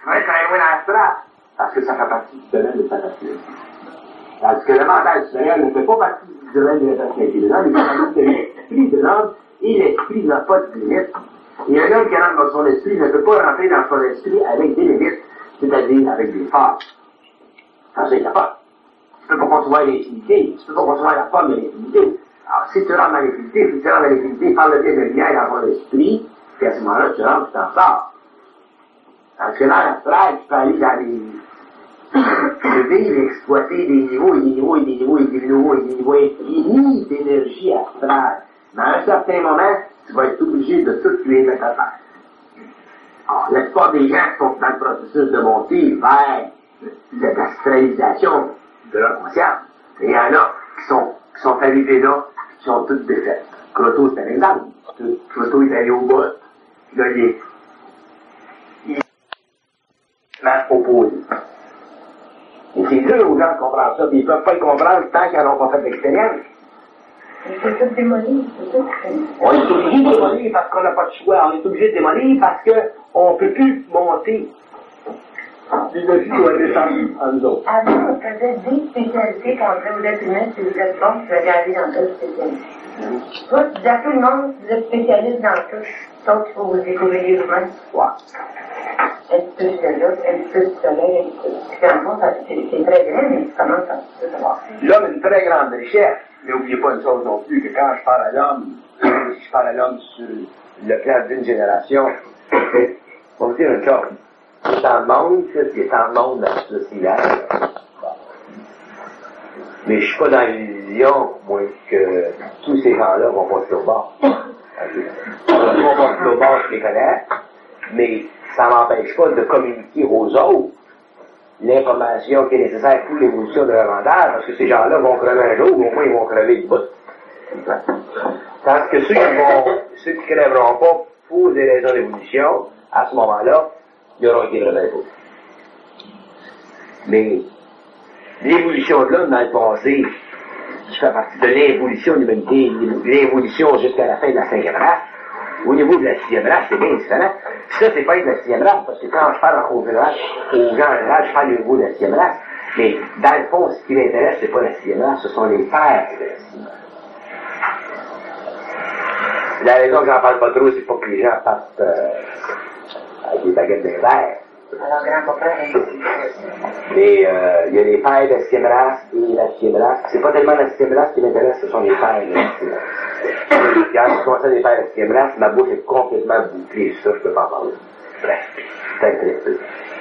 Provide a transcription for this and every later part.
Ouais, très loin dans l'astral, parce que ça fait partie du domaine de sa personnalité. Tandis que le mental supérieur ne fait pas partie du domaine de la personnalité de l'homme, il fait partie de l'esprit de l'homme, et l'esprit n'a pas de limite. Et un homme qui rentre dans son esprit ne peut pas rentrer dans son esprit avec des limites, c'est-à-dire avec des phases. Ça, c'est capable. Tu peux pas concevoir l'infinité, tu peux pas concevoir la forme de l'infinité. Alors, si tu rentres dans l'infinité, si tu rentres dans l'infinité, par le biais de lumière dans ton esprit, puis à ce moment-là, tu rentres, tu t'en sors. Parce que dans l'astral, tu peux aller dans les... Tu peux vivre, exploiter des niveaux, et des niveaux, et des niveaux, et des niveaux, et des niveaux infinis d'énergie astrale. Mais à un certain moment, tu vas être obligé de tout les mettre à terre. Alors, la plupart des gens sont dans le processus de montée vers cette astralisation de leur conscience. Et il y en a qui sont arrivés là, qui sont toutes défaites. Croto, c'est un exemple. Croto est allé au bout. Là, il est opposé. Et c'est dur aux gens de comprendre ça, puis ils ne peuvent pas le comprendre tant qu'ils n'ont pas fait l'expérience. C'est tout démoli, c'est tout. On est obligé de démolir parce qu'on n'a pas de choix. On est obligé de démolir parce qu'on ne peut plus monter. L'énergie doit descendre en nous autres. Avant, on faisait 10 spécialités quand on vous êtes humain, si vous êtes bon, vous allez aller dans d'autres spécialités. Toi, tu dis à tout le monde, vous êtes spécialiste dans tout, sauf qu'il faut vous découvrir les humains. Ouais. Un petit peu de l'autre, un petit peu du soleil, un petit peu. Puis en fond, c'est très grand, mais tu commences à savoir. L'homme a une très grande richesse. Mais n'oubliez pas une chose non plus, que quand je parle à l'homme, si je parle à l'homme sur le plan d'une génération, on va vous dire une chose. C'est dans le monde, c'est dans le monde social. Mais je suis pas dans l'illusion, moi, que tous ces gens-là vont passer au bord. Ils vont passer au bord, je les connais, mais ça m'empêche pas de communiquer aux autres l'information qui est nécessaire pour l'évolution de leur mental, parce que ces gens-là vont crever un jour, au moins ils vont crever le bout. Tandis que ceux qui crèveront pas pour des raisons d'évolution, à ce moment-là, ils auront été crevés. Mais l'évolution de l'homme dans le passé, qui fait partie de l'évolution de l'humanité, l'évolution jusqu'à la fin de la 5e race, au niveau de la 6e race, c'est bien différent. Ça, c'est pas être la 6e race, parce que quand je parle aux gens en général, je parle au niveau de la 6e race. Mais dans le fond, ce qui l'intéresse, c'est pas la 6e race, ce sont les pères de la 6e race. La raison que j'en parle pas trop, c'est pas que les gens partent avec des baguettes d'un verre. Alors, grand-papa, Mais il y a les pères de la 6e race et la 6e race. C'est pas tellement la 6e race qui m'intéresse, ce sont les pères de la 6e race. Quand je commence à les pères de la 6e race, ma bouche est complètement bouclée. Ça, je peux pas en parler. Bref, c'est très peu.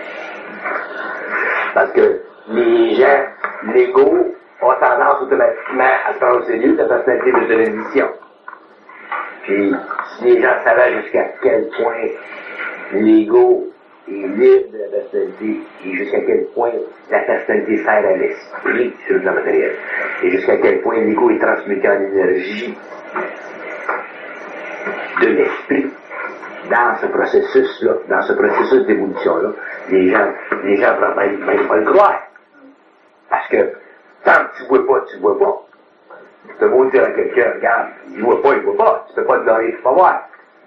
Parce que les gens, l'ego, ont tendance automatiquement à se prendre au sérieux de la personnalité de l'édition. Puis, si les gens savaient jusqu'à quel point l'ego est libre de la personnalité et jusqu'à quel point la personnalité sert à l'esprit sur le plan matériel et jusqu'à quel point l'ego est transmuté en énergie de l'esprit dans ce processus-là, dans ce processus d'évolution-là, les gens ne peuvent même pas le croire. Parce que tant que tu vois pas, tu vois pas. Tu peux beau dire à quelqu'un, regarde, il voit pas, il voit pas. Tu peux pas te donner, tu peux pas voir.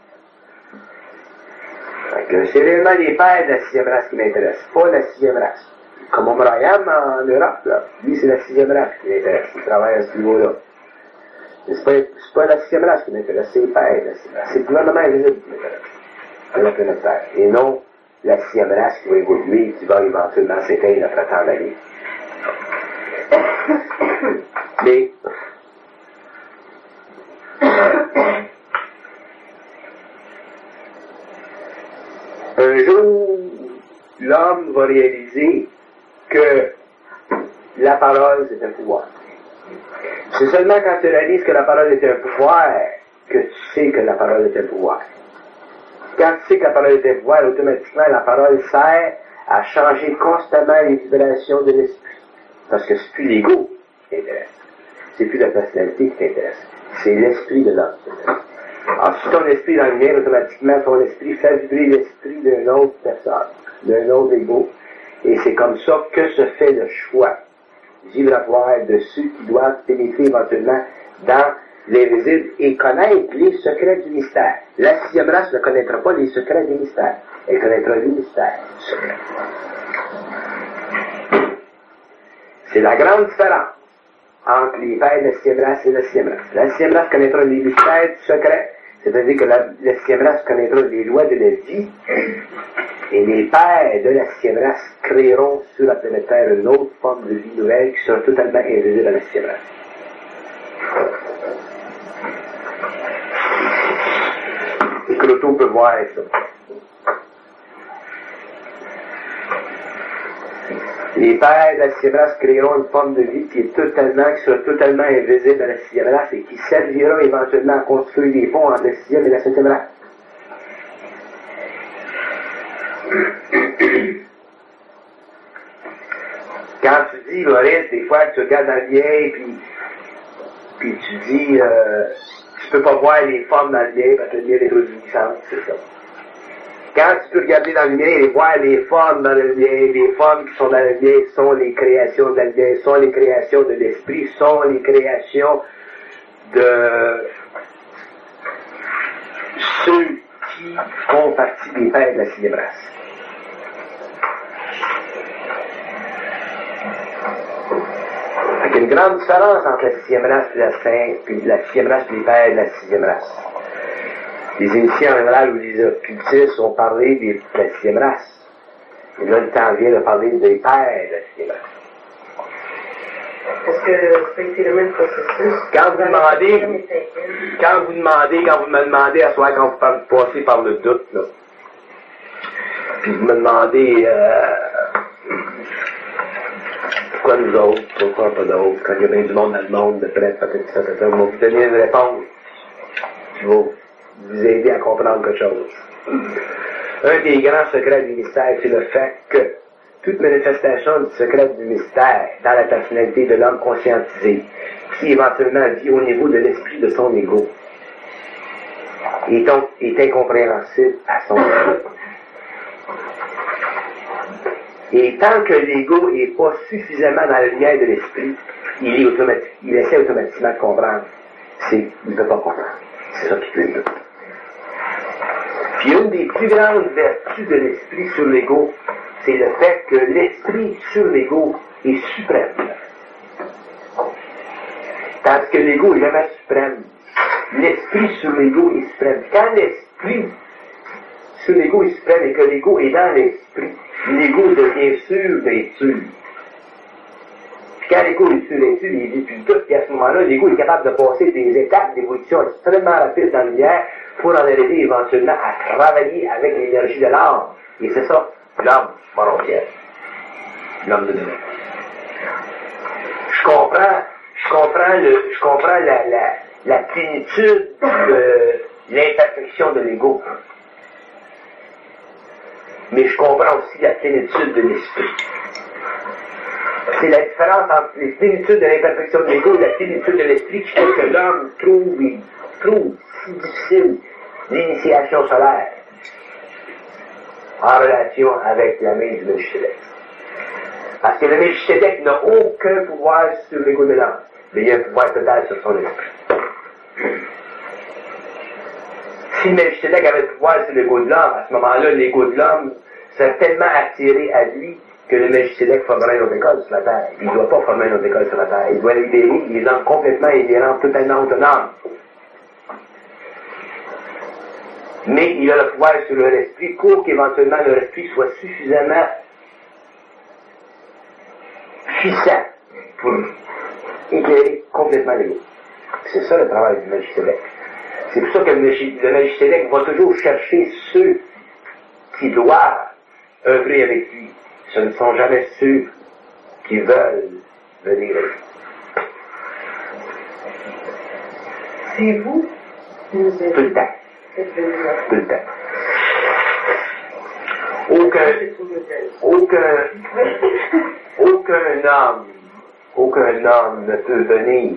C'est réellement les pères de la 6e race qui m'intéressent, pas la 6e race. Comme O'Brien en Europe, là, lui c'est la 6e race qui m'intéresse, il travaille à ce niveau-là. Mais c'est pas la 6e race qui m'intéresse, c'est les pères de la 6e race. C'est le gouvernement invisible qui m'intéresse, à la planète Terre. Et non la 6e race qui va évoluer et qui va éventuellement s'éteindre après tant d'années. Mais un jour, l'homme va réaliser que la parole, c'est un pouvoir. C'est seulement quand tu réalises que la parole est un pouvoir que tu sais que la parole est un pouvoir. Quand tu sais que la parole est un pouvoir, automatiquement, la parole sert à changer constamment les vibrations de l'esprit. Parce que c'est plus l'ego qui t'intéresse. C'est plus la personnalité qui t'intéresse. C'est l'esprit de l'homme qui t'intéresse. Alors, si ton esprit est dans le mien, automatiquement, ton esprit fait vibrer l'esprit d'une autre personne, d'un autre ego. Et c'est comme ça que se fait le choix vibratoire de ceux qui doivent pénétrer éventuellement dans l'invisible et connaître les secrets du mystère. La 6e race ne connaîtra pas les secrets du mystère. Elle connaîtra les mystères du secret. C'est la grande différence entre les pères de la sixième race et la sixième race. La sixième race connaîtra les mystères du secret, c'est-à-dire que la sixième race connaîtra les lois de la vie, et les pères de la sixième race créeront sur la planète Terre une autre forme de vie nouvelle qui sera totalement invisible à la sixième race. Et que l'auto peut voir ça. Les pères de la sixième race créeront une forme de vie qui sera totalement invisible à la sixième race et qui servira éventuellement à construire des ponts entre la sixième et la septième race. Quand tu dis, Maurice, des fois que tu regardes dans le vieil, puis tu dis, tu peux pas voir les formes dans le vieil parce que le vieil est trop puissant, c'est ça. Quand tu peux regarder dans le vieil et voir les formes dans le vieil, les formes qui sont dans le vieil sont les créations de la vieille, sont les créations de l'esprit, sont les créations de ceux qui font partie des pères de la sixième race. Il y a une grande différence entre la sixième race et la sixième race et les pères de la sixième race. Les initiés en général ou les occultistes ont parlé de la sixième race. Et là, le temps vient de parler des pères de la sixième race. Est-ce que ça a été le même processus? Quand vous me demandez à soir, quand vous passez par le doute, là, puis vous me demandez pourquoi nous autres, pourquoi pas d'autres, quand il y a bien du monde dans le monde, de près, peut-être, on va vous donner une réponse. Je vais vous aider à comprendre quelque chose. Un des grands secrets du mystère, c'est le fait que toute manifestation du secret du mystère dans la personnalité de l'homme conscientisé, qui éventuellement vit au niveau de l'esprit de son ego, est incompréhensible à son ego. Et tant que l'ego n'est pas suffisamment dans la lumière de l'esprit, il essaie automatiquement de comprendre. Il ne peut pas comprendre. C'est ça qui fait le doute. Puis une des plus grandes vertus de l'esprit sur l'ego, c'est le fait que l'esprit sur l'ego est suprême. Tandis que l'ego est jamais suprême. L'esprit sur l'ego est suprême. Quand l'esprit sur l'ego est suprême et que l'ego est dans l'esprit, l'ego devient sûr d'être sûr. Puis quand l'ego est sûr d'être sûr, il vit plus tout, et à ce moment-là, l'ego est capable de passer des étapes d'évolution extrêmement rapides dans l'univers pour en arriver éventuellement à travailler avec l'énergie de l'âme. Et c'est ça, l'âme volontiers. L'homme de demain. Je comprends la plénitude de l'imperfection de l'ego. Mais je comprends aussi la plénitude de l'esprit. C'est la différence entre la plénitude de l'imperfection de l'ego et la plénitude de l'esprit qui fait que l'homme trouve si difficile l'initiation solaire en relation avec la main du Melchisédek. Parce que le Melchisédek n'a aucun pouvoir sur l'ego de l'homme, mais il a un pouvoir total sur son esprit. Si Melchisédek avait le pouvoir sur l'ego de l'homme, à ce moment-là, l'ego de l'homme serait tellement attiré à lui que le Melchisédek formerait une autre école sur la Terre. Il ne doit pas former une autre école sur la Terre. Il doit libérer les hommes complètement et les rendre totalement autonomes. Mais il a le pouvoir sur leur esprit pour qu'éventuellement leur esprit soit suffisamment puissant pour éclairer complètement l'ego. C'est ça le travail du Melchisédek. C'est pour ça que le Melchisédek va toujours chercher ceux qui doivent œuvrer avec lui. Ce ne sont jamais ceux qui veulent venir avec lui. C'est vous qui nous avez Tout le temps. Tout le temps. Aucun homme ne peut venir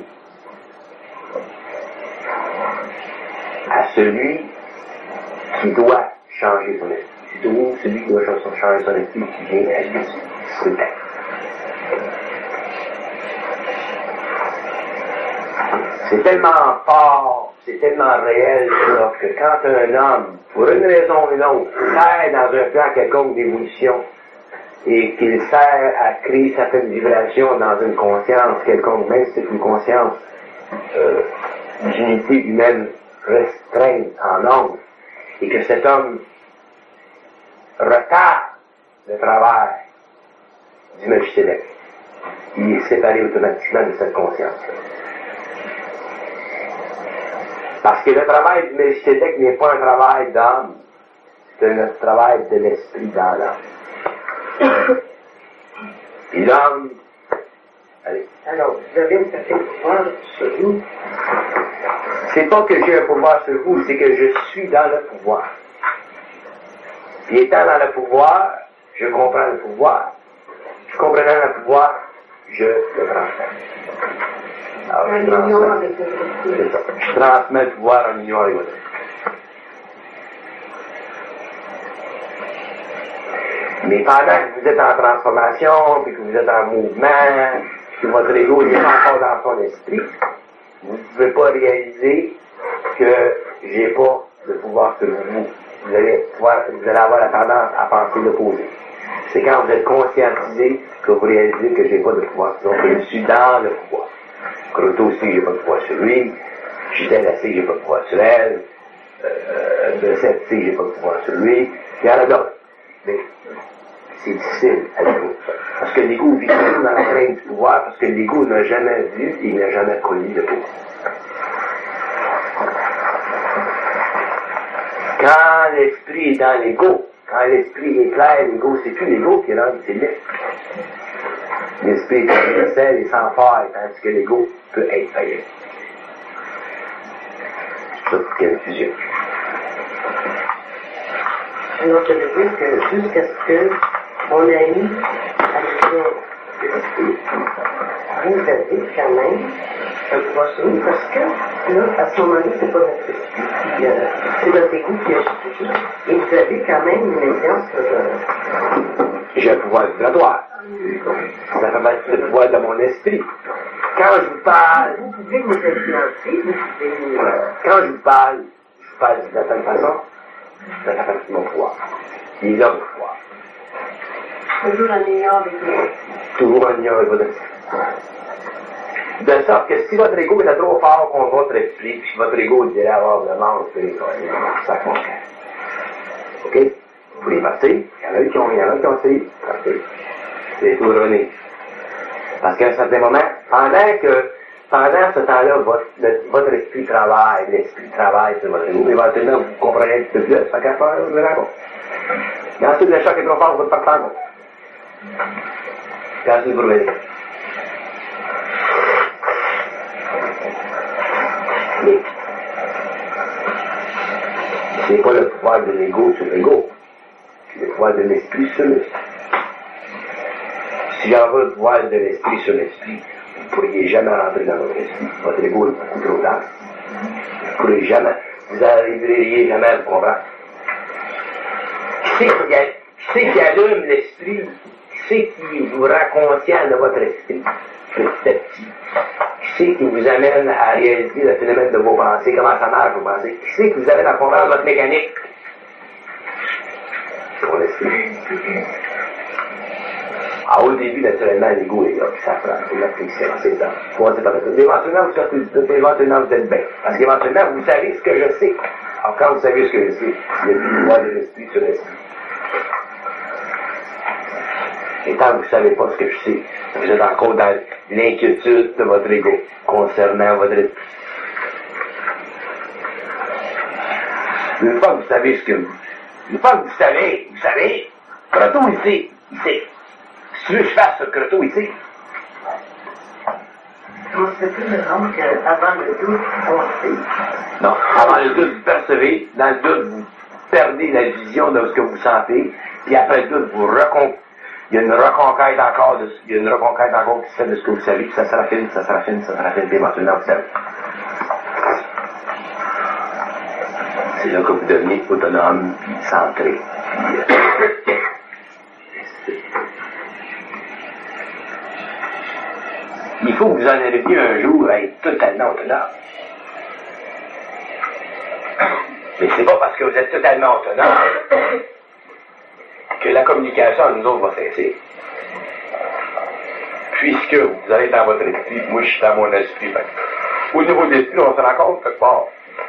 à celui qui doit changer son esprit. C'est toujours celui qui doit changer son esprit qui vient à lui. Tout le temps. C'est tellement fort, c'est tellement réel ça, que quand un homme, pour une raison ou une autre, est dans un plan quelconque d'évolution, et qu'il sert à créer certaines vibrations dans une conscience quelconque, même si c'est une conscience d'unité humaine restreinte en nombre, et que cet homme retarde le travail du Melchizedek. Il est séparé automatiquement de cette conscience. Parce que le travail du Melchizedek n'est pas un travail d'âme, c'est un travail de l'esprit dans l'âme. Et l'homme, allez. Alors, vous avez un certain pouvoir sur vous. C'est pas que j'ai un pouvoir sur vous, c'est que je suis dans le pouvoir. Puis étant dans le pouvoir, je comprends le pouvoir. Je comprenant le pouvoir, je le transmets. Alors, En union avec votre esprit. c'est ça. Je transmets le pouvoir en union avec votre esprit. Mais pendant que vous êtes en transformation, puis que vous êtes en mouvement, que votre ego n'est pas encore dans son esprit, vous ne pouvez pas réaliser que j'ai pas de pouvoir sur vous. Vous allez avoir la tendance à penser l'opposé. C'est quand vous êtes conscientisé que vous réalisez que j'ai pas de pouvoir sur vous. Donc, je suis dans le pouvoir. Croto aussi, j'ai pas de pouvoir sur lui. Gisèle aussi, j'ai pas de pouvoir sur elle. Bessette aussi, j'ai pas de pouvoir sur lui. Il y en a d'autres. Mais c'est difficile à l'ego. Parce que l'ego vit toujours dans la crainte du pouvoir, parce que l'ego n'a jamais vu et il n'a jamais connu le pouvoir. Quand l'esprit est dans l'ego, quand l'esprit est clair, l'ego, c'est plus l'ego qui est là, c'est l'esprit. L'esprit est universel et sans faille, tandis que l'ego peut être faillible. C'est ça qu'il y a une fusion. Alors, ça veut dire que jusqu'à ce que mon ami, avec l'esprit, vous avez quand même un pouvoir sur nous, parce que là, à ce moment-là, c'est pas notre esprit, c'est notre égo qui agit toujours. Et vous avez quand même une influence sur... J'ai un pouvoir vibratoire. Ça fait partie du pouvoir de mon esprit. Quand je vous parle... Vous pouvez vous influencer, vous pouvez... Quand je vous parle d'une certaine façon, ça fait partie de mon pouvoir. Il est là le pouvoir. Toujours en union avec vous. Toujours en union avec votre esprit. De sorte que si votre ego est trop fort contre votre esprit, puis votre ego dirait avoir vraiment ça compte. OK? Vous pouvez partir. Il y en a qui ont essayé. Partir. C'est tout revenir. Parce qu'à un certain moment, pendant ce temps-là, votre esprit travaille, l'esprit travaille sur votre ego, éventuellement vous comprenez un petit peu plus, ça casse pas, vous rencontre. Et ensuite, le choc est trop fort, vous partez en compte. Et ensuite, vous revenez. Mais, c'est pas le pouvoir de l'ego sur l'ego, c'est le pouvoir de l'esprit sur l'esprit. Si j'envoie le pouvoir de l'esprit sur l'esprit, vous ne pourriez jamais rentrer dans votre esprit. Votre ego est beaucoup trop dense. Vous ne pourriez jamais, vous n'arriveriez jamais à le comprendre. Qui c'est qui allume l'esprit? Qui c'est qui vous rend conscient de votre esprit petit à petit? Qui c'est qui vous amène à réaliser le phénomène de vos pensées? Comment ça marche, vos pensées? Qui c'est qui vous amène à comprendre votre mécanique? C'est mon esprit. Au début, naturellement, l'ego est là, puis ça prend, c'est la friction, c'est ça. Éventuellement, vous êtes bien. Parce qu'éventuellement, vous savez ce que je sais. Alors, quand vous savez ce que je sais, il y a du pouvoir de l'esprit sur l'esprit. Et tant que vous ne savez pas ce que je sais, vous êtes encore dans l'inquiétude de votre ego concernant votre esprit. Une fois que vous savez une fois que vous savez, Croto ici, si tu veux que je fasse ce Croto ici. On se fait plus de rendre qu'avant le doute, on sait. Non, avant le doute, vous percevez, dans le doute, vous perdez la vision de ce que vous sentez, puis après le doute, il y a une reconquête encore qui se fait de ce que vous savez, puis ça se raffine, puis éventuellement vous savez. C'est là que vous devenez autonome, centré. Il faut que vous en arriviez un jour à être totalement autonome. Mais c'est pas parce que vous êtes totalement autonome que la communication entre nous autres va cesser. Puisque vous allez dans votre esprit, moi je suis dans mon esprit. Au niveau de l'esprit, on se rencontre quelque part.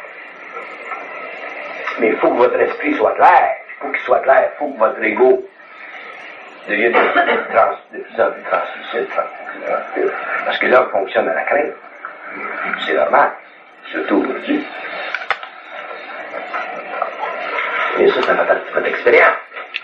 Mais il faut que votre esprit soit clair. Il faut qu'il soit clair. Il faut que votre ego devienne de plus en plus translucide. Parce que l'homme fonctionne à la crainte. C'est normal. Surtout aujourd'hui. Mais ça va être votre expérience.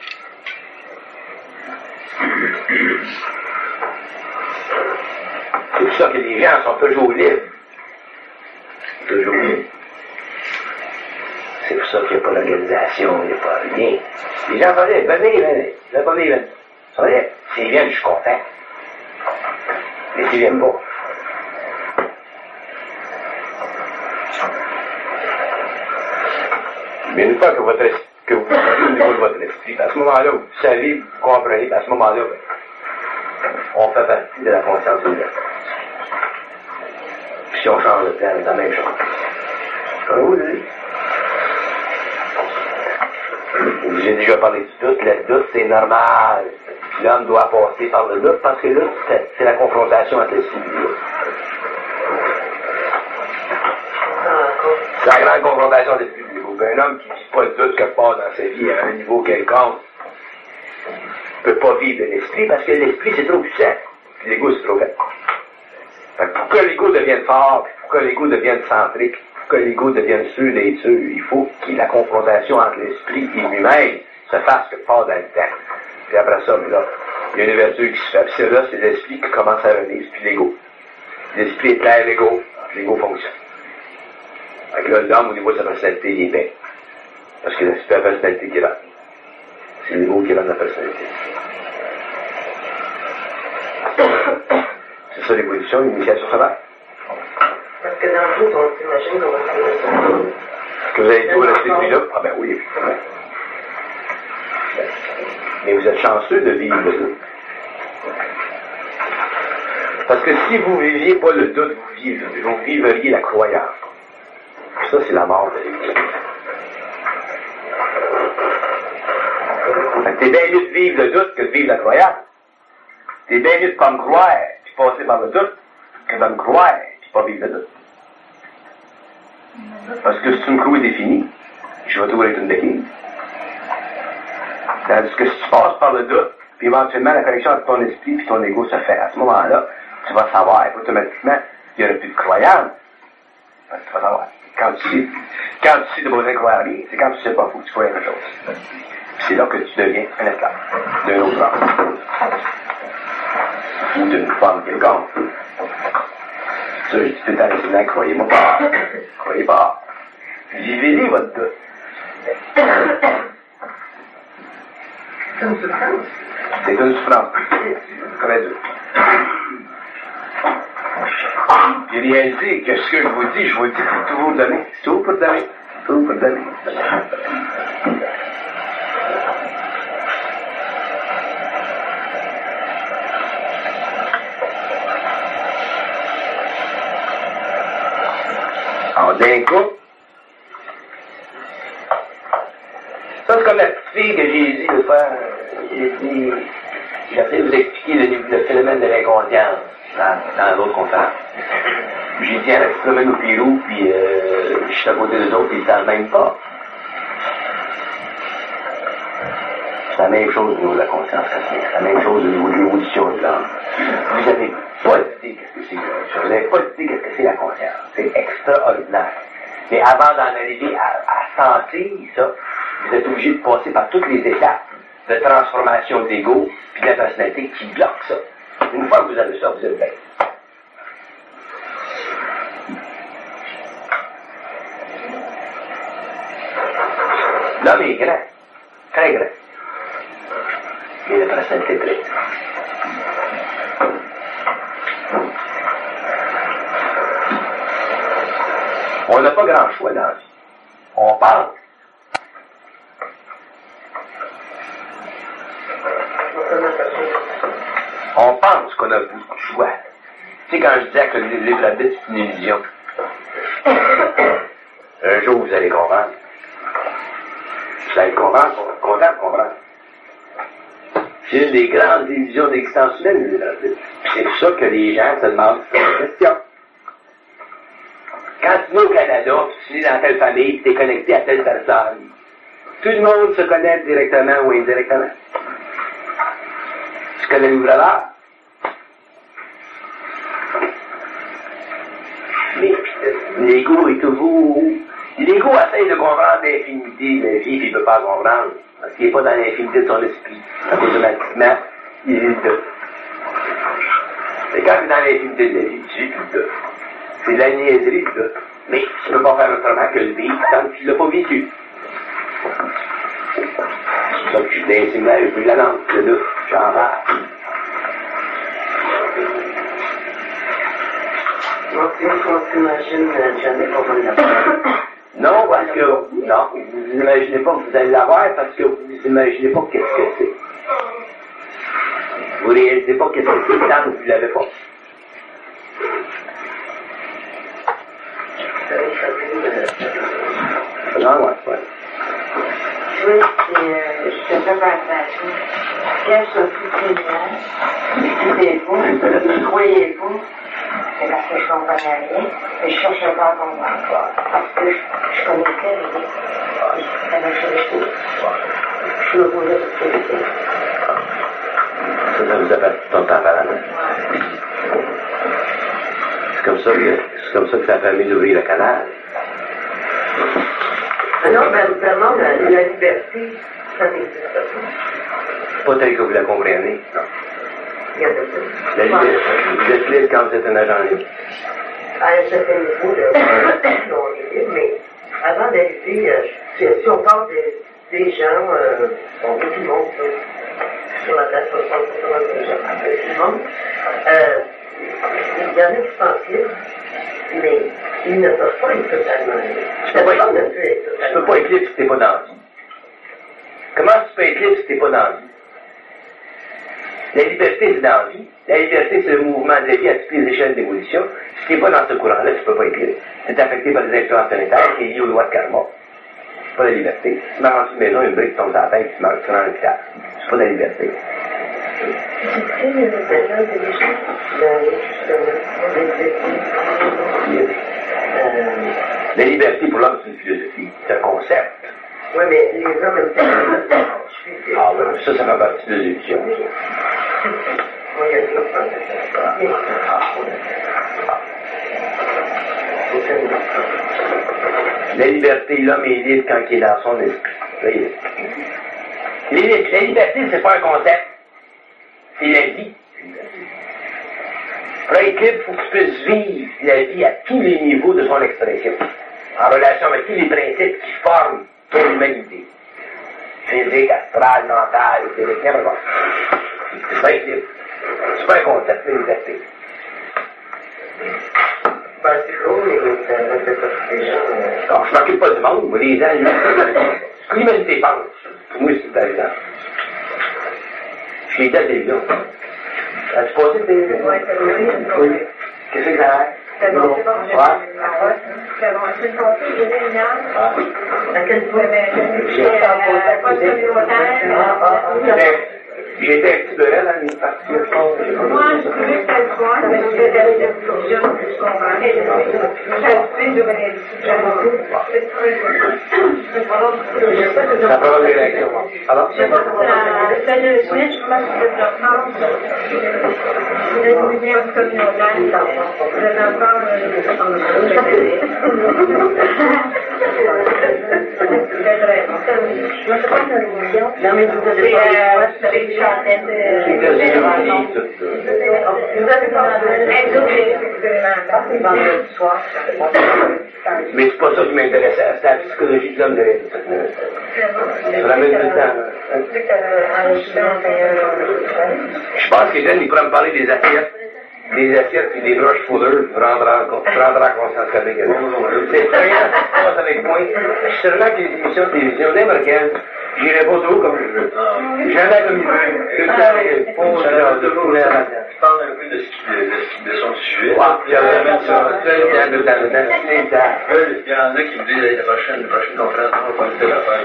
C'est pour ça que les gens sont toujours libres. Toujours libres. C'est pour ça qu'il n'y a pas d'organisation, il n'y a pas rien. Les gens sont libres. Venez. Ils ne pas venir. Ils sont libres. S'ils viennent, je suis content. Mais s'ils ne viennent pas. Mais une fois que vous savez au niveau de votre esprit, à ce moment-là, vous savez, vous comprenez, à ce moment-là, on fait partie de la conscience humaine. Si on change de plan, c'est la même chose. Comme vous le dites. J'ai déjà parlé du doute. Le doute, c'est normal. L'homme doit passer par le doute parce que là, c'est la confrontation avec l'esprit du doute. C'est la grande confrontation avec l'esprit du doute. Un homme qui ne vit pas le doute quelque part dans sa vie à un niveau quelconque ne peut pas vivre de l'esprit parce que l'esprit, c'est trop puissant. Puis l'ego, c'est trop faible. Pour que l'ego devienne fort, pour que l'ego devienne centrique, pour que l'ego devienne sûr d'être sûr, il faut que la confrontation entre l'esprit et lui-même se fasse quelque part dans le temps. Puis après ça, là, il y a une ouverture qui se fait. Puis là, c'est l'esprit qui commence à venir, puis l'ego. L'esprit est clair, l'ego, puis l'ego fonctionne. Fait que là, l'homme, au niveau de sa personnalité, il est bien. Parce que c'est la personnalité qui rentre. C'est l'ego qui rentre la personnalité. C'est ça l'évolution, l'initiation solaire. Parce que dans le doute, on s'imagine comment ça va se. Est-ce que vous avez toujours resté celui-là? Ah ben oui, effectivement. Mais vous êtes chanceux de vivre le doute. Parce que si vous ne viviez pas le doute, vous vivriez la croyance. Ça, c'est la mort de l'ego. C'est bien mieux de vivre le doute que de vivre la croyance. C'est bien mieux de ne pas me croire, puis passer par le doute, que de me croire, puis pas vivre le doute. Parce que si tu me crois défini, je vais toujours être une béquille. Tandis que si tu passes par le doute, puis éventuellement la connexion entre ton esprit et ton ego se fait, à ce moment-là, tu vas savoir, automatiquement, il n'y aura plus de croyance. Parce que tu vas savoir. Quand tu sais de besoin de croire à rien, c'est quand tu sais pas, il faut que tu crois à quelque chose. Puis c'est là que tu deviens un esclave d'un autre homme. Ou d'une femme quelconque. Ça, je dis tout le temps, les gens, croyez-moi pas. Croyez pas. Vivez-les, votre doute. C'est une souffrance. C'est une souffrance. Très dur. Puis réalisez que ce que je vous dis pour toujours donner. C'est tout pour donner. Tout pour donner. Alors, d'un coup, ça c'est comme la petite fille que j'ai dit de faire. J'ai essayé de vous expliquer le phénomène de l'inconscience dans l'autre conférence. J'ai dit, elle se promène au Pérou, puis je suis à côté d'eux autres, ils ne savent même pas. C'est la même chose au niveau de la conscience cosmique, c'est la même chose au niveau de l'évolution de l'âme. Vous n'avez pas d'idée qu'est-ce que c'est. Vous n'avez pas d'idée qu'est-ce que c'est la conscience. C'est extraordinaire. Mais avant d'en arriver à sentir ça, vous êtes obligé de passer par toutes les étapes de transformation de l'ego puis de la personnalité qui bloquent ça. Une fois que vous avez ça, vous êtes bien. L'homme est grand, très grand. Mais la personnalité est petite. On n'a pas grand choix dans la vie. On pense. On pense qu'on a beaucoup de choix. Tu sais, quand je disais que le livre de la Bible, c'est une illusion. Un jour, vous allez comprendre. Vous allez comprendre, content de comprendre. C'est une des grandes illusions d'existence humaine. C'est pour ça que les gens se demandent cette question. Quand tu vas au Canada, tu es dans telle famille, tu es connecté à telle personne, tout le monde se connaît directement ou indirectement. Tu connais l'ouvrier. Mais l'ego est toujours... L'ego essaie de comprendre l'infinité de la vie, puis il ne peut pas comprendre. Parce qu'il n'est pas dans l'infinité de son esprit. Donc, automatiquement, il est là. Et quand tu es dans l'infinité de la vie, tu es tout là. C'est de la niaiserie, là. Mais tu ne peux pas faire autrement que le vivre tant que tu ne l'as pas vécu. C'est ça que je suis intimement avec la langue, le là, j'en parle. On s'imagine jamais qu'on va l'avoir. Non, parce que, non, vous n'imaginez pas que vous allez l'avoir parce que vous n'imaginez pas qu'est-ce que c'est. Vous réalisez pas qu'est-ce que c'est tant que vous ne l'avez pas. Non, ouais. Oui, je te fais partager. Quelles sont toutes les gens qui étaient vous, qui croyaient vous, c'est parce que je comprenais rien, mais je cherchais pas à comprendre encore. Parce que je connaissais rien. Ça m'a fait tout. Je me posais toutes les questions. Ça vous appelle ton tempérament. C'est comme ça que ça a permis d'ouvrir le canal. Non, mais vraiment, la liberté, ça n'existe pas. Pas tel que vous la comprenez. Non. Il y a de ça. La liberté, vous êtes libre quand vous êtes un agent libre. À un certain niveau, on est libre, mais avant d'arriver, si on parle des gens, on veut tout le monde, sur la place 60% des gens, tout le monde, il y en a qui sont libres, mais ils ne peuvent pas être totalement libres. Personne ne peut être totalement libre. Tu peux pas être libre si t'es pas dans la vie. Comment tu peux être libre si t'es pas dans la vie? La liberté, c'est dans la vie. La liberté, c'est le mouvement de la vie à toutes les échelles d'évolution. Si tu n'es pas dans ce courant-là, tu ne peux pas être libre. Tu es affecté par des influences planétaires qui est lié aux lois de karma. C'est pas la liberté. Tu m'as rendu une maison, une brique tombe dans la tête, tu meurs, tu rends l'hôpital. C'est pas la liberté. La liberté pour l'homme, c'est une philosophie, c'est un concept. Oui, mais les hommes aiment ça. Ah ben, ça fait partie de l'illusion. La liberté, l'homme est libre quand il est dans son esprit. La liberté, c'est pas un concept. C'est la vie. Pour être libre, il faut que tu puisses vivre la vie à tous les niveaux de son expression. En relation avec tous les principes qui forment ton humanité. Physique, astral, mental, éthérique, n'importe quoi. C'est pas être libre. C'est pas un concept de liberté. Ben, c'est cool, mais ça ne fait pas tous les gens. Alors, je m'occupe pas du monde, moi, les gens, ce que l'humanité pense, pour moi, c'est évident. Je l'ai dit à télévision. As-tu passé de télévision? Oui. Qu'est-ce que ça a? C'est bon, c'est bon. Ouais. C'est bon. Je suis passée, j'ai vu une heure. À quel point? J'ai été un petit peu raide dans une partie. Moi, je trouvais que c'était le fun, mais je voulais d'aller de je comprends. Ça provoque des réactions. Alors? Je sais pas si ça 2 semaines, je pense que c'est ensemble. Le mouvement communautaire, vous êtes encore Non, mais vous avez Mais c'est pas ça qui m'intéressait, c'est la psychologie de l'homme de je ramène tout le temps. Je pense que Jeanne, il pourrait me parler des assiettes et des broches poudreuses pour prendre en conscience avec elle. C'est effrayant ce qui se passe avec moi. Je suis sûrement que les émissions de télévision américaines, j'irai pas trop comme je veux. Jamais comme il veut. Tout le temps, il faut de rouler à la tête. parle un peu de son sujet. Il y en a qui me disent la prochaine conférence, on va pas le faire l'affaire.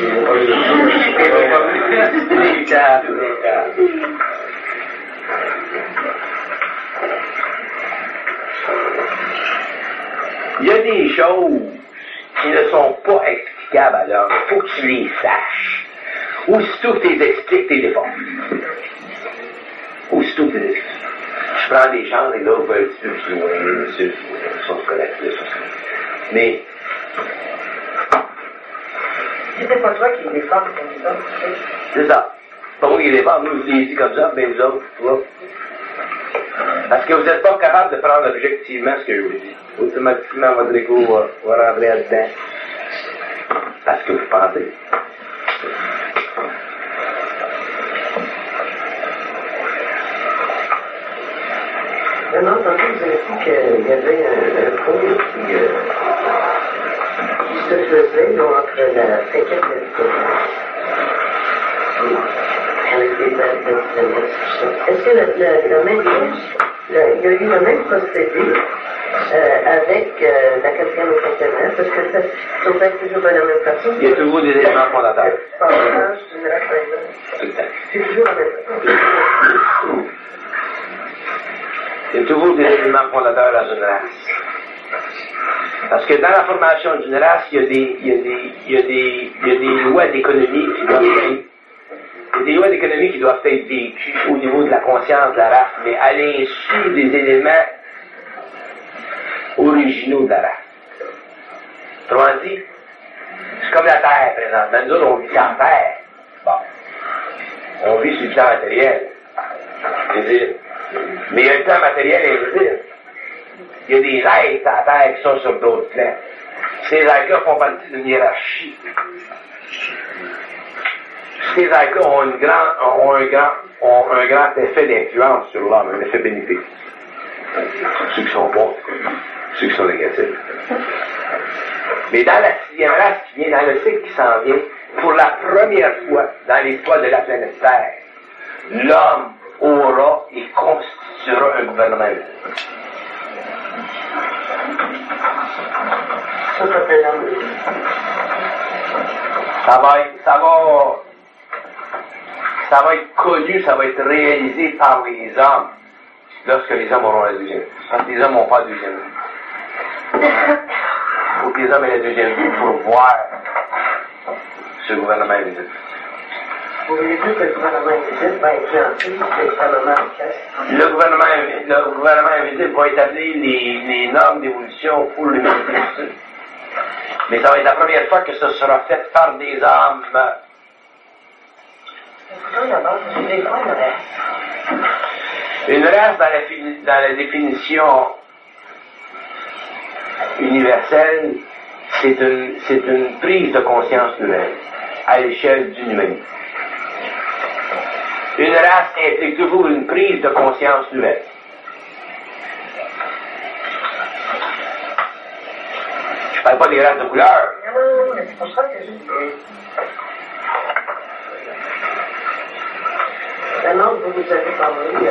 Il y a des choses qui ne sont pas explicables à l'homme. Il faut que tu les saches. Aussitôt que tu les expliques, tu les défends. Aussitôt que tu les expliques. Je prends des chances et l'autre va un petit peu plus loin, monsieur, ça se connaît. Mais. C'était pas toi qui les défends comme ça. C'est ça. Pas moi qui les défends, nous je les dis comme ça, mais vous autres, tu vois. Parce que vous n'êtes pas capable de prendre objectivement ce que je vous dis. Automatiquement, votre égo va rentrer là-dedans. Parce que vous pensez. Maintenant, tantôt, vous avez dit qu'il y avait un pont qui se faisait entre la 5e et la 10e. Avec des est-ce que le même il y a eu le même procédé avec la 4e et 5e? Parce que ça se fait toujours de la même façon. Il y a toujours des éléments fondateurs. C'est toujours la même façon. Il y a toujours des éléments fondateurs dans une race. Parce que dans la formation d'une race, il y a des lois d'économie qui doivent être. Il y a des lois d'économie qui doivent être vécues au niveau de la conscience de la race, mais à l'insu des éléments originaux de la race. Autrement dit, c'est comme la Terre, présentement. Nous autres, on vit sans Terre. Bon. On vit sur le plan matériel. C'est-à-dire, mais il y a le plan matériel invisible. Il y a des êtres à la Terre qui sont sur d'autres plans. Ces êtres-là font partie d'une hiérarchie. Ces êtres-là ont un grand effet d'influence sur l'homme, un effet bénéfique. Ceux qui sont bons, ceux qui sont négatifs. Mais dans la 6e race qui vient, dans le cycle qui s'en vient, pour la première fois dans l'histoire de la planète Terre, l'homme aura et constituera un gouvernement. Ça va être connu, ça va être réalisé par les hommes lorsque les hommes auront la deuxième. Parce que les hommes n'ont pas la deuxième vie. Il faut que les hommes aient la deuxième vie pour voir ce gouvernement invisible. Vous voulez dire que le gouvernement invisible va influencer l'extrêmement le gouvernement invisible va établir les normes d'évolution pour l'humanité. Mais ça va être la première fois que ce sera fait par des hommes. Une race dans la définition universelle, c'est une prise de conscience nouvelle à l'échelle d'une humanité. Une race implique toujours une prise de conscience nouvelle. Je parle pas des races de couleur. Non, mais c'est pour ça que je dis. Maintenant, vous avez parlé des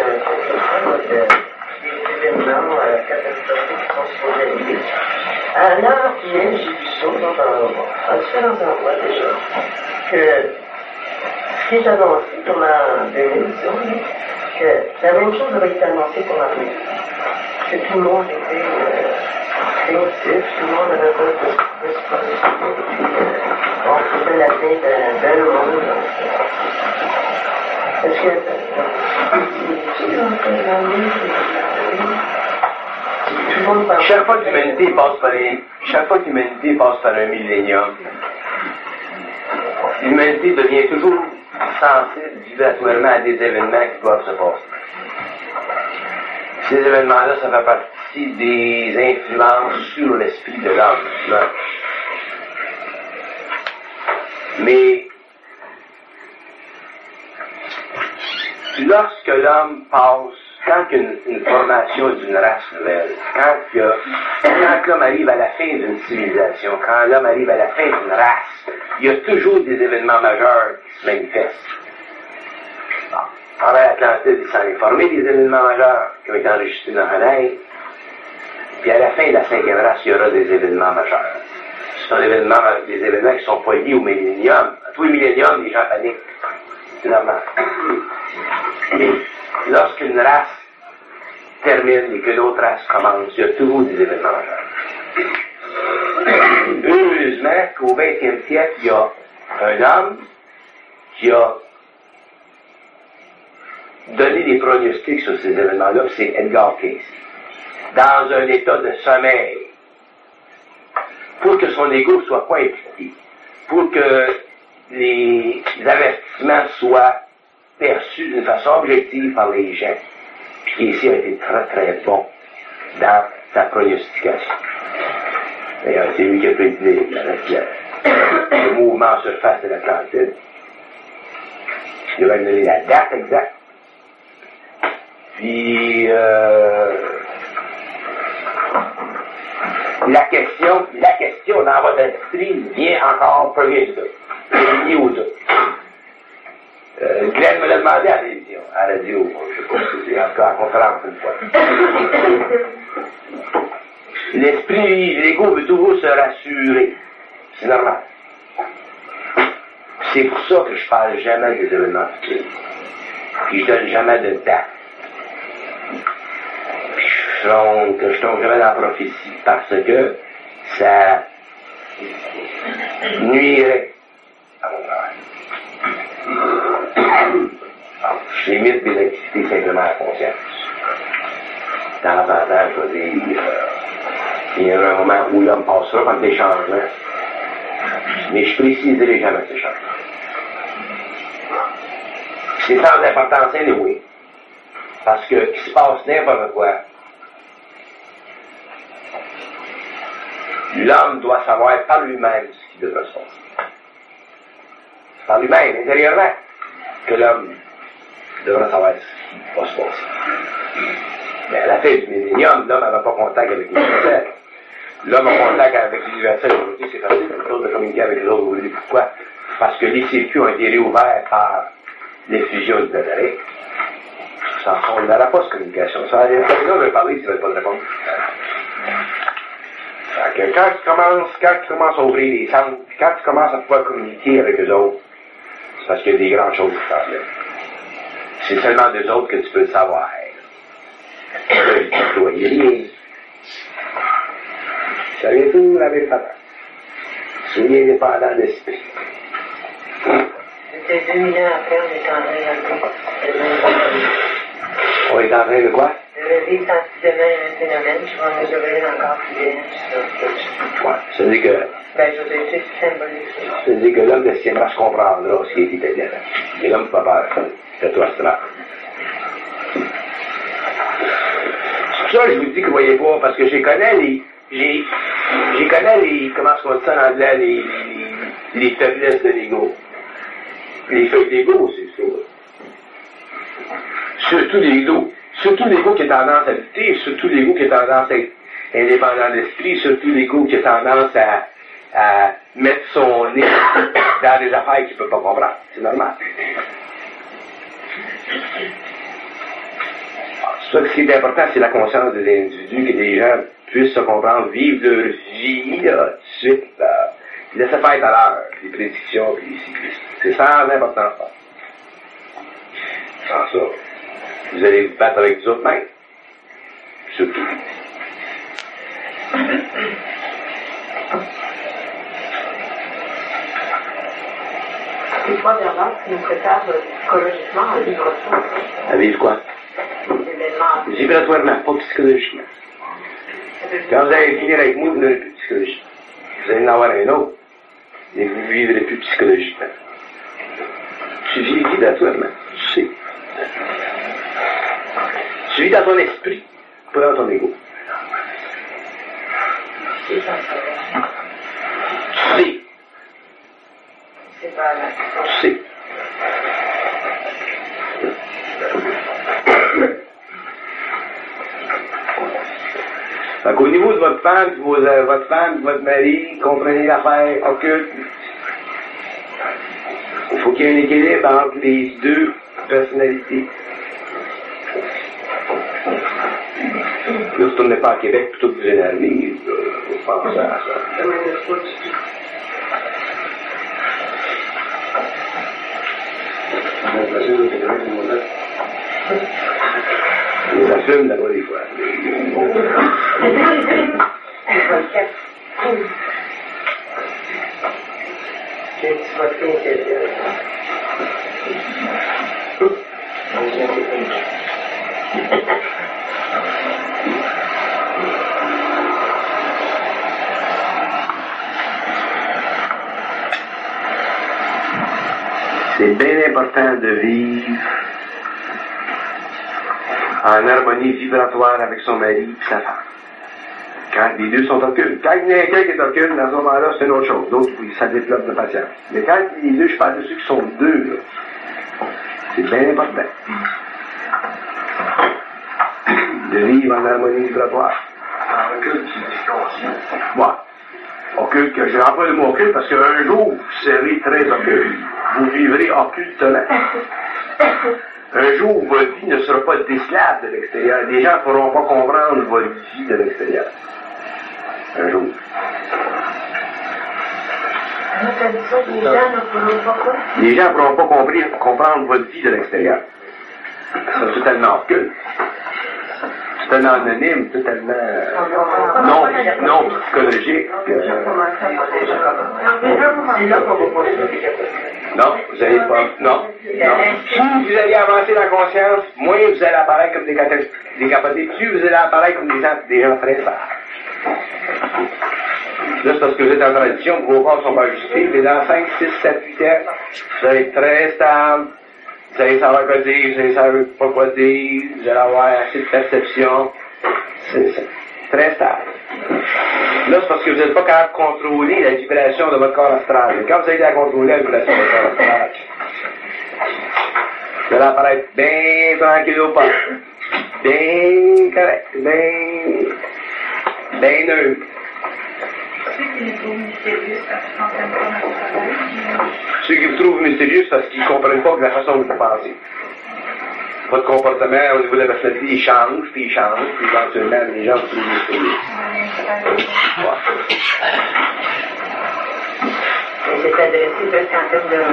événements catastrophiques qui sont survenus. À l'heure actuelle, j'ai vu ça dans différents endroits déjà, que ce qui est annoncé pour la 2010, que la même chose avait été annoncée pour la 2010. Que tout le monde était créatif, tout le monde avait pas de disponibilité, puis on faisait la fin d'un monde. Est-ce que chaque fois que l'humanité passe par un millénium, l'humanité devient toujours sensible vibratoirement à des événements qui doivent se passer. Ces événements-là, ça fait partie des influences sur l'esprit de l'homme. Mais lorsque l'homme passe, quand une formation d'une race nouvelle, quand l'homme arrive à la fin d'une civilisation, quand l'homme arrive à la fin d'une race, il y a toujours des événements majeurs qui se manifestent. Pendant l'Atlantide, il s'en est formé des événements majeurs qui ont été enregistrés dans Hanaï. Puis à la fin de la 5e race, il y aura des événements majeurs. Ce sont des événements qui ne sont pas liés au millénium. À tous les milléniums, les gens paniquent. C'est normal. Mais lorsqu'une race termine et que l'autre race commence, il y a toujours des événements majeurs. Heureusement qu'au 20e siècle, il y a un homme qui a donné des pronostics sur ces événements-là, c'est Edgar Cayce. Dans un état de sommeil, pour que son ego ne soit pas impliqué, pour que les avertissements soient perçus d'une façon objective par les gens. Puis Cayce a été très très bon dans sa pronostication. D'ailleurs, c'est lui qui a prédit le mouvement en surface de l'Atlantide. Il va me donner la date exacte. Puis la question dans votre esprit vient encore premier doute. C'est lié au doute. Glenn me l'a demandé à la radio, je sais pas si c'est en tout cas à la conférence une fois. L'esprit, l'ego veut toujours se rassurer. C'est normal. C'est pour ça que je parle jamais des événements futurs. Puis je donne jamais de date. Puis je tombe jamais dans la prophétie parce que ça nuirait à mon travail. Je limite mes activités simplement à la conscience. De temps en temps, je vais dire, il y a un moment où l'homme passera par des changements, mais je préciserai jamais ces changements. C'est sans importance, oui. Parce que qu'il se passe n'importe quoi, l'homme doit savoir par lui-même ce qui devrait se passer. Par lui-même, intérieurement, que l'homme devrait savoir ce qui va se passer. Mais à la fin du millénium, l'homme n'avait pas contact avec l'universel. L'homme a contact avec l'universel aujourd'hui, c'est facile de communiquer avec les autres aujourd'hui. Pourquoi? Parce que les circuits ont été réouverts par les fusions du Nazareth. On n'aura pas cette communication. Ça, les gens veulent parler s'ils ne veulent pas de réponse. Quand tu commences à ouvrir les sens, quand tu commences à pouvoir communiquer avec eux autres, c'est parce qu'il y a des grandes choses qui s'en viennent. C'est seulement d'eux autres que tu peux le savoir. Tu dois y rien. Ça vient tout avec papa. Soyez indépendant d'esprit. C'était 2000 ans après, on est en train de On est en train de quoi? de vivre sensiblement un phénomène qui va nous ouvrir encore plus bien. Ouais, ça veut dire que. Ben, je veux dire, c'est symbolique. Ça veut dire que l'homme de cinéma se comprendra ce qui est italien. Et l'homme peut pas peur. C'est toi, c'est là. C'est ça, je vous dis que vous voyez pas, parce que j'ai connais comment se dit ça en anglais, les faiblesses de l'ego. Les feuilles d'ego, c'est ça. Surtout l'ego qui a tendance à lutter, surtout l'ego qui a tendance à être indépendant d'esprit, surtout l'ego qui a tendance à mettre son nez dans des affaires qu'il ne peut pas comprendre. C'est normal. C'est ça que ce qui est important, c'est la conscience des individus, que les gens puissent se comprendre, vivre leur vie, là, tout de suite, là. Puis laisser faire à l'heure, les prédictions, puis les cyclistes. C'est sans importance. Sans ça, vous allez vous battre avec vous autres mêmes. Surtout. Les trois dernières qui nous préparent psychologiquement à vivre ça. À vivre quoi? Vibratoirement, pas psychologiquement. Quand vous allez finir avec moi, vous n'aurez plus psychologiquement. Vous allez en avoir un autre, mais vous ne vivrez plus psychologiquement. Tu vis vibratoirement, tu sais. Tu vis dans ton esprit, pas dans ton ego. C'est ça. Tu sais. C'est pas là. Tu sais. Fait qu'au niveau de votre femme, votre mari, comprenez l'affaire occulte. Il faut qu'il y ait un équilibre entre les deux personnalité. Ne retournez pas à Québec plutôt que vous énerver, vous pensez à ça. Les assume là-bas des fois. C'est bien important de vivre en harmonie vibratoire avec son mari et sa femme. Quand les deux sont occultes. Quand il y en a quelqu'un qui est occulte, dans ce moment-là, c'est une autre chose. D'autres, oui, ça développe de patience. Mais quand les deux, je parle de ceux qui sont deux, là, c'est bien important de vivre en harmonie vibratoire. En occulte, c'est conscient. Moi, occulte, que je n'emploie le mot occulte parce qu'un jour, vous serez très occulte. Vous vivrez occultement. Un jour, votre vie ne sera pas décelable de l'extérieur. Les gens ne pourront pas comprendre votre vie de l'extérieur. Un jour. Les gens ne pourront pas comprendre votre vie de l'extérieur. C'est totalement occulte. Totalement anonyme, totalement non psychologique. Non, vous n'allez pas. Non. Plus vous allez avancer dans la conscience, moins vous allez apparaître comme des capotés. Plus vous allez apparaître comme des gens très sages. Là, c'est parce que vous êtes en tradition, vos corps ne sont pas ajustés. Mais dans 5, 6, 7, 8 ans, vous allez être très stable. Vous allez savoir quoi dire, vous allez savoir pas quoi dire, vous allez avoir assez de perception. C'est très stable. Là, c'est parce que vous n'êtes pas capable de contrôler la vibration de votre corps astral. Mais quand vous allez la contrôler, la vibration de votre corps astral, vous allez apparaître bien tranquille au pas. Bien correct, bien neutre. Ceux qui vous trouvent mystérieux, parce qu'ils ne comprennent pas que la façon dont vous pensez. Votre comportement au niveau de la personnalité, il change, puis éventuellement, les gens vous trouvent mystérieux. Mais c'est adressé juste en termes de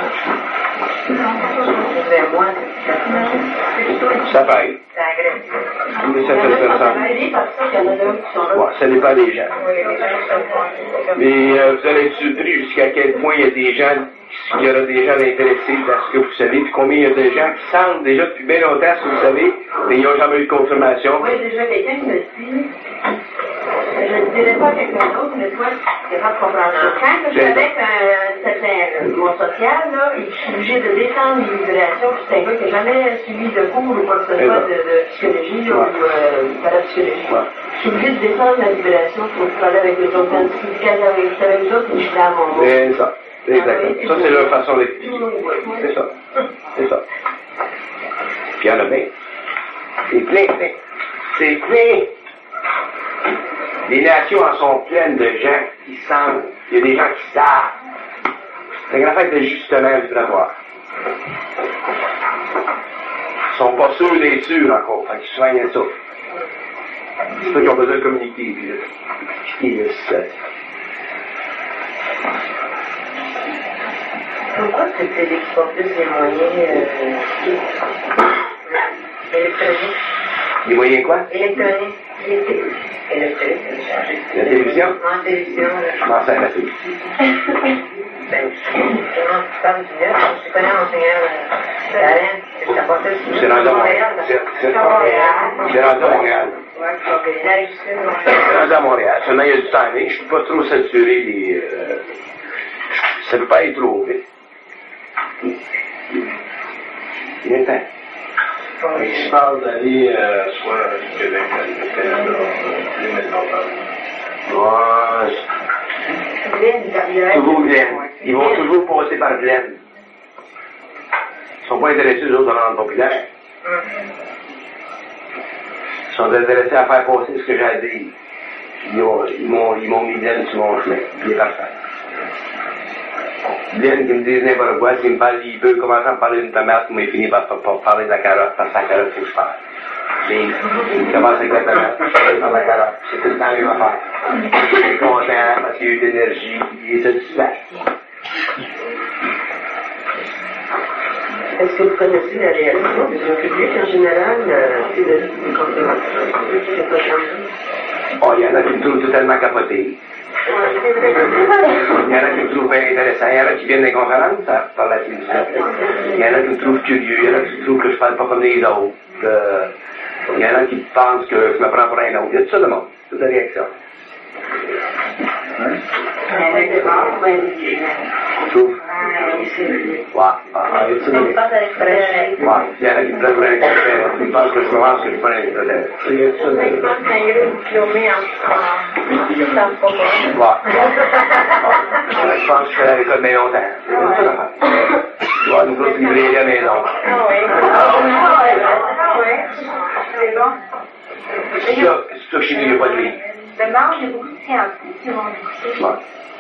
Ça paye. Mais ça fait ça. Ouais, ça dépend des gens. Mais vous allez être surpris jusqu'à quel point il y a des gens, qu'il y aura des gens intéressés à ce que vous savez, puis combien il y a de gens qui sentent déjà depuis bien longtemps ce que vous savez, mais ils n'ont jamais eu de confirmation. Oui, déjà quelqu'un qui me dit, je ne dirais pas à quelqu'un d'autre, mais toi, c'est pas de compréhension. Quand je suis avec un certain mon social, là, et je suis obligé de descendre les vibrations, puis c'est un gars qui n'a jamais suivi de cours ou quoi que ce soit de psychologie là, ou parapsychologie. Je suis obligé de descendre la vibration pour parler avec les autres. Quand c'est avec les autres, je suis dans mon monde. C'est ça. Exactement. Ça, c'est leur façon d'expliquer. C'est ça. C'est ça. Puis il y en a bien. C'est plein. C'est plein. Les nations en sont pleines de gens qui sentent. Il y a des gens qui savent. C'est une affaire d'ajustement vibratoire. Ils sont pas sûrs d'être sûrs encore. Fait qu'ils soignent ça. C'est ça qu'ils ont besoin de communiquer. Puis expliquer le système. Pourquoi tu ne t'évites pas plus des moyens électroniques? Les moyens quoi? Électroniques. La télévision? En télévision. Je m'en sers à la télévision. Ben, comment tu parles du neuf? Je connais l'enseignant Alain. Je t'apportais le C'est rendu à Montréal. C'est rendu à Montréal. C'est rendu à Montréal. Seulement, il y a du timing. Je ne peux pas trop saturer les... Ça ne peut pas être trop vite. Il est temps. Je parle d'aller soit au Québec, à le Canada, les métropoles. Toujours Glenn. Ils vont toujours passer par Glenn. Ils ne sont pas intéressés aux autres dans le monde populaire. Ils sont intéressés à faire passer ce que j'ai à dire. Ils m'ont mis Glenn sur mon chemin. Il est parfait. Ils viennent qui me disent n'importe quoi, s'ils me parlent, ils peuvent commencer à me parler d'une tomate, mais ils finissent par parler de la carotte, parce que la carotte, c'est que je parle. Mais ils commencent avec la tomate, par la carotte, c'est tout le temps la même affaire. Il est content parce qu'il y a eu de l'énergie, il est satisfait. Est-ce que vous connaissez la réaction du public en général, c'est de conférences? C'est pas comme ça. Oh, il y en a qui me trouvent totalement capoté. Il y en a qui me trouvent bien intéressant. Il y en a qui viennent des conférences par la télévision. Il y en a qui me trouvent curieux. Il y en a qui trouvent que je parle pas comme les autres. Il y en a qui pensent que je me prends pour un autre. Il y a tout ça de monde. Toutes les réactions. Tu trouves? Ouais. Il y en a qui prennent pour un expert. Ils pensent que je me pense que je prends un expert. Il y a tout ça de monde. Je pense que je fais à l'école bien longtemps. Tu vois, nous autres livrer à la maison. C'est bon. C'est ça que chez nous, il n'y a pas de livre. Demain, il y a beaucoup de scientifiques qui vont écouter. Ouais.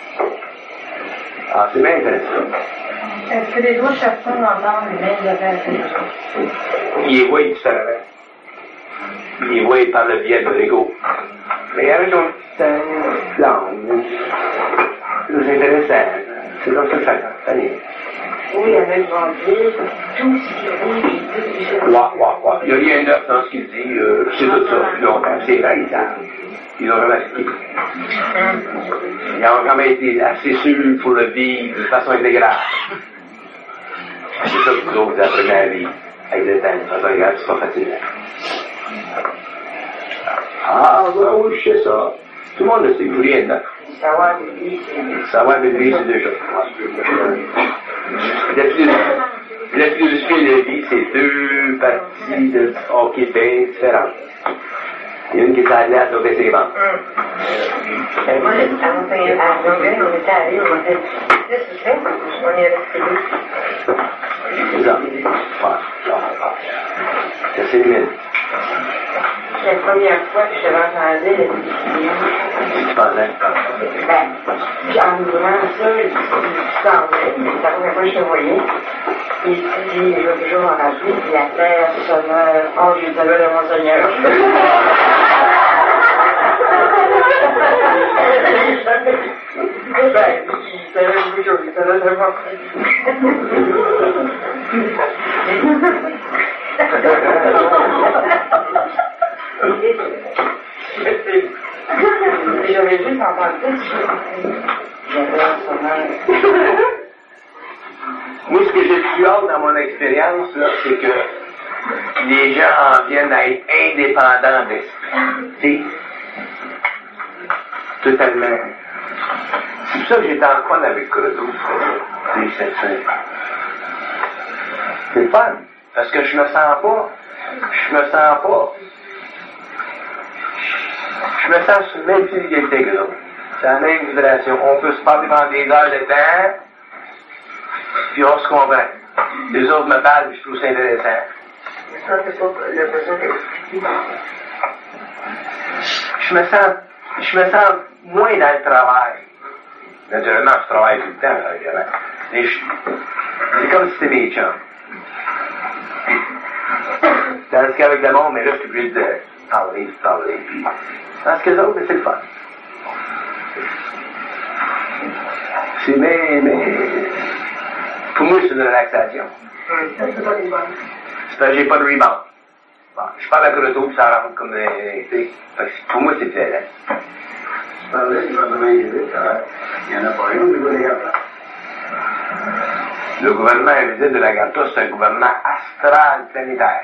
Ah, c'est bien intéressant. Est-ce que les autres personnes entendent les mêmes affaires que les autres? Ils les voient différemment. Ils les voient par le biais de l'ego. Mais avec un petit langue, c'est intéressant. C'est comme ça que ça vient. Oui, avec Vendier, tout ce qu'il dit, Ouais. Il n'y a rien de neuf dans ce qu'il dit. C'est tout ça. Depuis longtemps. C'est vrai, ils savent. Ils ont jamais expliqué. Ils ont quand même été assez sûrs pour le vivre de façon intégrale. C'est ça que vous autres, vous apprenez à vivre. Avec le temps, de façon intégrale, c'est pas facile. Ah, oui, je sais ça. Tout le monde le sait, il faut rien de neuf. Savoir vivre, c'est deux choses. La philosophie et la vie, c'est deux parties de hockey bien différentes. Il y a une qui est à l'autre, l'autre c'est les banques. Moi, à Longueuil, on était allés, on était 10 ou 5, on y est resté 2. C'est ça. Ça, c'est le mille. La première fois que je suis rentrée la discussion, Tu pensais? En ouvrant ça, il parlait, c'est la première fois que je te voyais. Il dit, je vais toujours m'en rappeler, la terre se meurt, oh, je savais de mon Seigneur. Il savait beaucoup de choses, il savait vraiment j'avais juste entendu Moi, ce que j'ai pu avoir dans mon expérience, là, c'est que les gens en viennent à être indépendants d'esprit. Totalement. C'est pour ça que j'étais en coin avec Croteau. C'est le fun. Parce que je me sens sur le même pied d'égalité que l'autre. C'est la même vibration. On peut se parler pendant des heures de temps, puis on se comprend. Les autres me parlent, je trouve ça intéressant. Ça, c'est pas le besoin d'expliquer. Je me sens moins dans le travail. Naturellement, je travaille tout le temps, évidemment. Mais c'est comme si c'était mes chums. Tandis qu'avec le monde, mais là, je suis obligé de parler, puis... Tandis que les autres, c'est le fun. C'est mais... Pour moi, c'est une relaxation. C'est parce que j'ai pas de rebound. Bon, je parle à Croteau, puis ça rentre comme des... Pour moi, c'est différent. Je parlais du gouvernement invisible, il n'y en a pas un au niveau des Gartas. Le gouvernement invisible de la Garta, c'est un gouvernement astral planétaire.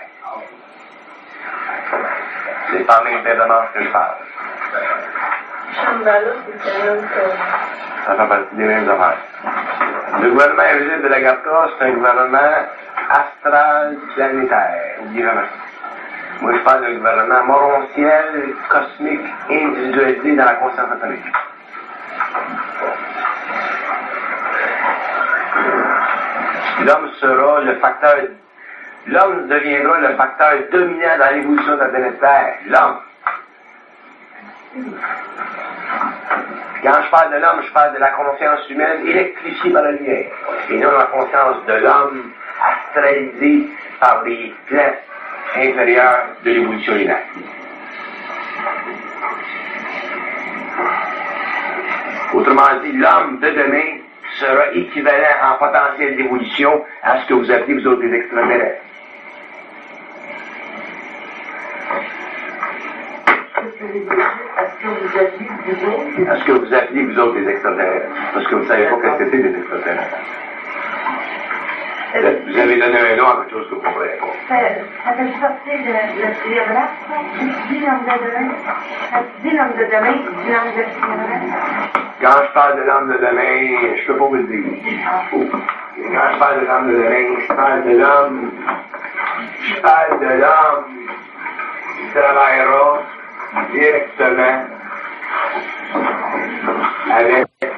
C'est pas même évidemment que je parle. Shambhala, c'est un autre... Ça fait partie des mêmes affaires. Le gouvernement invisible de la Garta, c'est un gouvernement astral planétaire, évidemment. Moi, je parle d'un gouvernement morontiel, cosmique, individualisé dans la conscience atomique. L'homme deviendra le facteur dominant dans l'évolution de la planète Terre. L'homme. Quand je parle de l'homme, je parle de la conscience humaine électrifiée par la lumière. Et non la conscience de l'homme astralisée par les plans inférieurs de l'évolution humaine. Autrement dit, l'homme de demain sera équivalent en potentiel d'évolution à ce que vous appelez vous autres des extraterrestres. À ce que vous appelez vous autres des extraterrestres. Parce que vous ne savez pas qu'est-ce que c'est des extraterrestres. Vous avez donné un nom à quelque chose que vous ne comprenez pas. Ça fait sortir le cérébral, tu dis l'homme de demain. Quand tu dis l'homme de demain, tu dis l'homme de cérébral. Quand je parle de l'homme de demain, je ne peux pas vous le dire. Quand je parle de l'homme de demain, je parle de l'homme qui travaillera directement avec